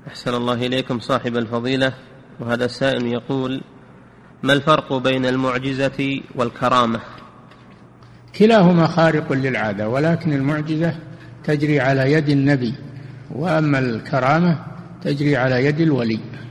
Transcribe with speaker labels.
Speaker 1: أحسن الله إليكم صاحب الفضيلة. وهذا السائل يقول: ما الفرق بين المعجزة والكرامة؟
Speaker 2: كلاهما خارق للعادة، ولكن المعجزة تجري على يد النبي، وأما الكرامة تجري على يد الولي.